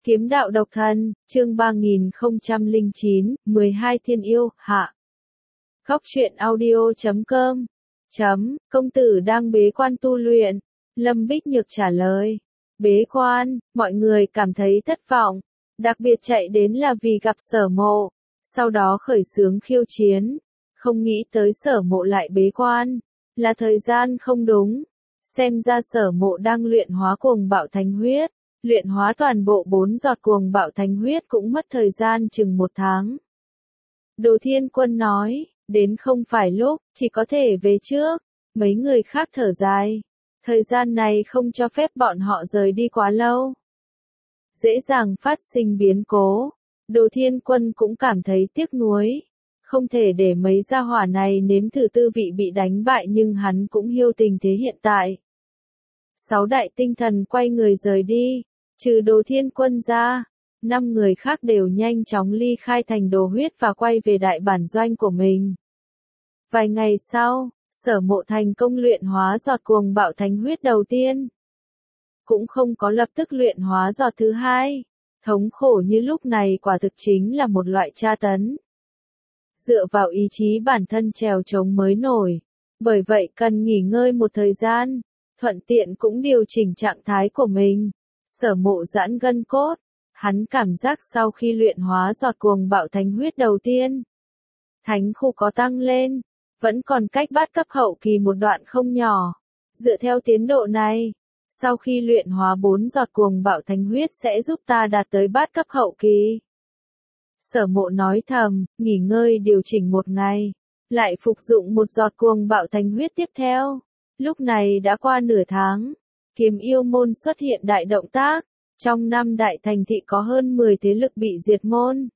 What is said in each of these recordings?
Kiếm đạo độc thân, chương 3009, 12 thiên yêu, hạ. Góc truyện audio.com. Công tử đang bế quan tu luyện. Lâm Bích Nhược trả lời. Bế quan, mọi người cảm thấy thất vọng. Đặc biệt chạy đến là vì gặp Sở Mộ. Sau đó khởi xướng khiêu chiến. Không nghĩ tới Sở Mộ lại bế quan. Là thời gian không đúng. Xem ra Sở Mộ đang luyện hóa cuồng bạo thánh huyết. Luyện hóa toàn bộ 4 giọt cuồng bạo thánh huyết cũng mất thời gian chừng 1 tháng. Đồ Thiên Quân nói, đến không phải lúc, chỉ có thể về trước. Mấy người khác thở dài. Thời gian này không cho phép bọn họ rời đi quá lâu. Dễ dàng phát sinh biến cố. Đồ Thiên Quân cũng cảm thấy tiếc nuối. Không thể để mấy gia hỏa này nếm thử tư vị bị đánh bại, nhưng hắn cũng hiểu tình thế hiện tại. 6 đại tinh thần quay người rời đi. Trừ Đồ Thiên Quân ra, 5 người khác đều nhanh chóng ly khai thành Đồ Huyết và quay về đại bản doanh của mình. Vài ngày sau, Sở Mộ thành công luyện hóa giọt cuồng bạo thánh huyết đầu tiên. Cũng không có lập tức luyện hóa giọt thứ hai. Thống khổ như lúc này quả thực chính là một loại tra tấn. Dựa vào ý chí bản thân trèo chống mới nổi. Bởi vậy cần nghỉ ngơi một thời gian, thuận tiện cũng điều chỉnh trạng thái của mình. Sở Mộ giãn gân cốt, hắn cảm giác sau khi luyện hóa giọt cuồng bạo thánh huyết đầu tiên, thánh khu có tăng lên, vẫn còn cách bát cấp hậu kỳ một đoạn không nhỏ. Dựa theo tiến độ này, sau khi luyện hóa 4 giọt cuồng bạo thánh huyết sẽ giúp ta đạt tới bát cấp hậu kỳ. Sở Mộ nói thầm, nghỉ ngơi điều chỉnh 1 ngày, lại phục dụng 1 giọt cuồng bạo thánh huyết tiếp theo. Lúc này đã qua nửa tháng. Kiếm yêu môn xuất hiện đại động tác, trong 5 đại thành thị có hơn 10 thế lực bị diệt môn.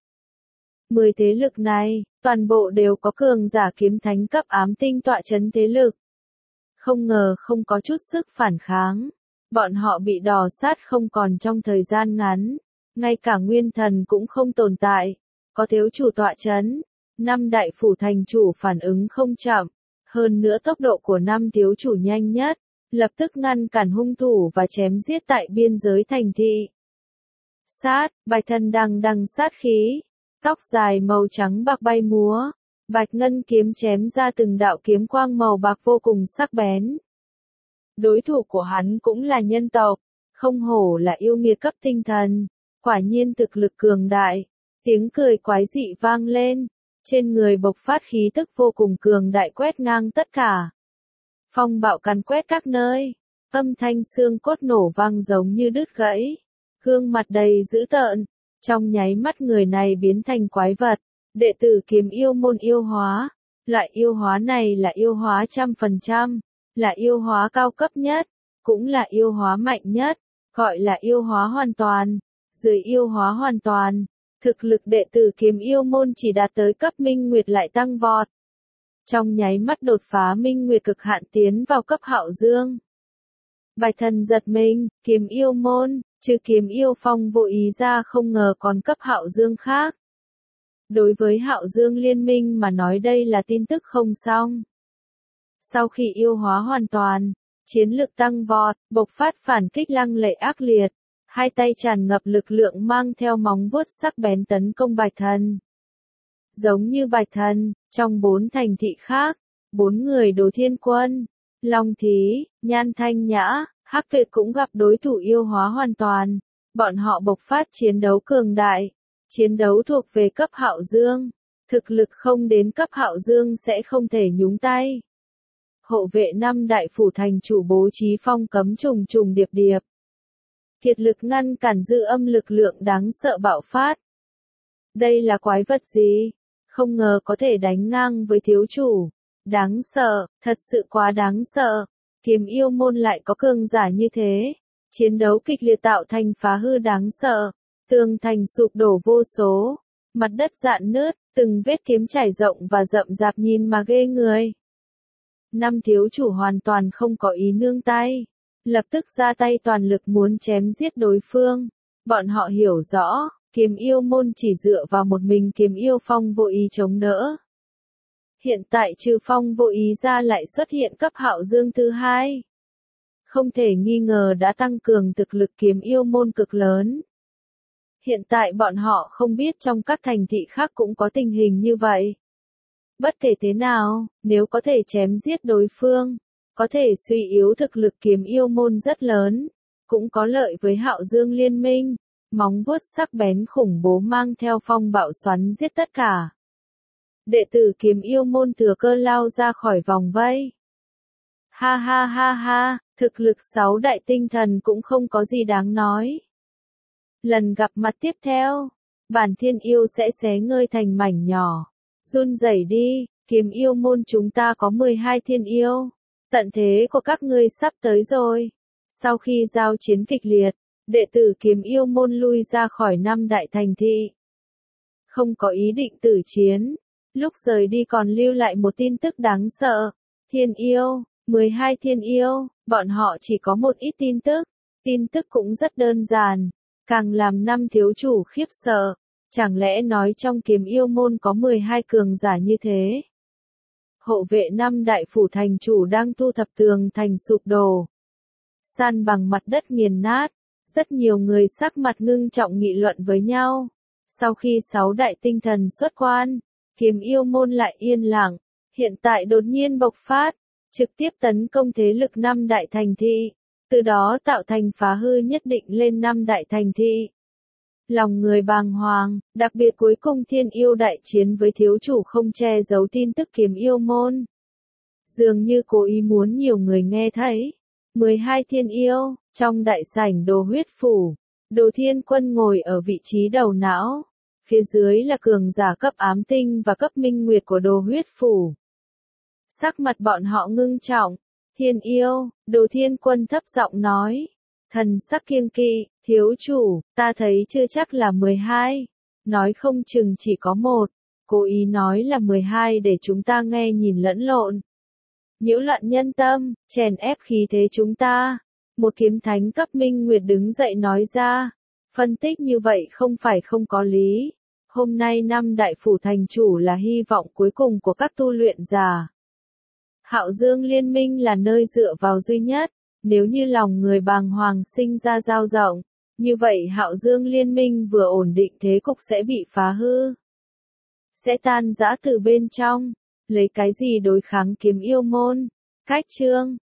10 thế lực này, toàn bộ đều có cường giả kiếm thánh cấp ám tinh tọa chấn thế lực. Không ngờ không có chút sức phản kháng, bọn họ bị đò sát không còn trong thời gian ngắn, ngay cả nguyên thần cũng không tồn tại, có thiếu chủ tọa chấn, 5 đại phủ thành chủ phản ứng không chậm, hơn nữa tốc độ của 5 thiếu chủ nhanh nhất. Lập tức ngăn cản hung thủ và chém giết tại biên giới thành thị. Sát, Bạch Thần đằng sát khí, tóc dài màu trắng bạc bay múa, bạch ngân kiếm chém ra từng đạo kiếm quang màu bạc vô cùng sắc bén. Đối thủ của hắn cũng là nhân tộc, không hổ là yêu nghiệt cấp tinh thần, quả nhiên thực lực cường đại. Tiếng cười quái dị vang lên, trên người bộc phát khí tức vô cùng cường đại quét ngang tất cả. Phong bạo càn quét các nơi, âm thanh xương cốt nổ vang giống như đứt gãy, gương mặt đầy dữ tợn, trong nháy mắt người này biến thành quái vật, đệ tử kiếm yêu môn yêu hóa, loại yêu hóa này là yêu hóa 100%, là yêu hóa cao cấp nhất, cũng là yêu hóa mạnh nhất, gọi là yêu hóa hoàn toàn. Dưới yêu hóa hoàn toàn, thực lực đệ tử kiếm yêu môn chỉ đạt tới cấp minh nguyệt lại tăng vọt. Trong nháy mắt đột phá minh nguyệt cực hạn tiến vào cấp hạo dương. Bạch Thần giật mình, kiếm yêu môn, trừ kiếm yêu phong vô ý ra không ngờ còn cấp hạo dương khác. Đối với hạo dương liên minh mà nói đây là tin tức không xong. Sau khi yêu hóa hoàn toàn, chiến lực tăng vọt, bộc phát phản kích lăng lệ ác liệt, hai tay tràn ngập lực lượng mang theo móng vuốt sắc bén tấn công Bạch Thần. Giống như Bạch Thần, trong 4 thành thị khác, 4 người Đồ Thiên Quân, Long Thí, Nhan Thanh Nhã, Hắc Tuyệt cũng gặp đối thủ yêu hóa hoàn toàn. Bọn họ bộc phát chiến đấu cường đại, chiến đấu thuộc về cấp hạo dương, thực lực không đến cấp hạo dương sẽ không thể nhúng tay. Hộ vệ 5 đại phủ thành chủ bố trí phong cấm trùng trùng điệp điệp. Kiệt lực ngăn cản dư âm lực lượng đáng sợ bạo phát. Đây là quái vật gì? Không ngờ có thể đánh ngang với thiếu chủ. Đáng sợ, thật sự quá đáng sợ. Kiếm yêu môn lại có cường giả như thế. Chiến đấu kịch liệt tạo thành phá hư đáng sợ. Tường thành sụp đổ vô số. Mặt đất rạn nứt, từng vết kiếm trải rộng và rậm rạp nhìn mà ghê người. 5 thiếu chủ hoàn toàn không có ý nương tay. Lập tức ra tay toàn lực muốn chém giết đối phương. Bọn họ hiểu rõ. Kiếm yêu môn chỉ dựa vào một mình kiếm yêu phong vô ý chống đỡ. Hiện tại trừ phong vô ý ra lại xuất hiện cấp hạo dương thứ hai. Không thể nghi ngờ đã tăng cường thực lực kiếm yêu môn cực lớn. Hiện tại bọn họ không biết trong các thành thị khác cũng có tình hình như vậy. Bất kể thế nào, nếu có thể chém giết đối phương, có thể suy yếu thực lực kiếm yêu môn rất lớn, cũng có lợi với Hạo Dương Liên minh. Móng vuốt sắc bén khủng bố mang theo phong bạo xoắn giết tất cả. Đệ tử kiếm yêu môn thừa cơ lao ra khỏi vòng vây. Ha ha ha ha, thực lực 6 đại tinh thần cũng không có gì đáng nói. Lần gặp mặt tiếp theo, bản thiên yêu sẽ xé ngươi thành mảnh nhỏ. Run rẩy đi, kiếm yêu môn chúng ta có 12 thiên yêu. Tận thế của các ngươi sắp tới rồi. Sau khi giao chiến kịch liệt, đệ tử kiếm yêu môn lui ra khỏi 5 đại thành thị. Không có ý định tử chiến. Lúc rời đi còn lưu lại một tin tức đáng sợ. Thiên yêu, 12 thiên yêu, bọn họ chỉ có một ít tin tức. Tin tức cũng rất đơn giản. Càng làm năm thiếu chủ khiếp sợ. Chẳng lẽ nói trong kiếm yêu môn có 12 cường giả như thế? Hộ vệ 5 đại phủ thành chủ đang thu thập tường thành sụp đổ. San bằng mặt đất nghiền nát. Rất nhiều người sắc mặt ngưng trọng nghị luận với nhau. Sau khi 6 đại tinh thần xuất quan, kiếm yêu môn lại yên lặng. Hiện tại đột nhiên bộc phát, trực tiếp tấn công thế lực 5 đại thành thị. Từ đó tạo thành phá hư nhất định lên 5 đại thành thị. Lòng người bàng hoàng, đặc biệt cuối cùng thiên yêu đại chiến với thiếu chủ không che giấu tin tức kiếm yêu môn. Dường như cố ý muốn nhiều người nghe thấy. 12 thiên yêu, trong đại sảnh Đồ Huyết Phủ, Đồ Thiên Quân ngồi ở vị trí đầu não. Phía dưới là cường giả cấp ám tinh và cấp minh nguyệt của Đồ Huyết Phủ. Sắc mặt bọn họ ngưng trọng. Thiên yêu, Đồ Thiên Quân thấp giọng nói. Thần sắc kiêng kỵ, thiếu chủ, ta thấy chưa chắc là 12. Nói không chừng chỉ có một. Cố ý nói là 12 để chúng ta nghe nhìn lẫn lộn. Nhiễu loạn nhân tâm, chèn ép khí thế chúng ta. Một kiếm thánh cấp minh nguyệt đứng dậy nói ra. Phân tích như vậy không phải không có lý. Hôm nay 5 đại phủ thành chủ là hy vọng cuối cùng của các tu luyện giả. Hạo Dương Liên minh là nơi dựa vào duy nhất. Nếu như lòng người bàng hoàng sinh ra dao động, như vậy Hạo Dương Liên minh vừa ổn định thế cục sẽ bị phá hư. Sẽ tan rã từ bên trong. Lấy cái gì đối kháng kiếm yêu môn? Cách chương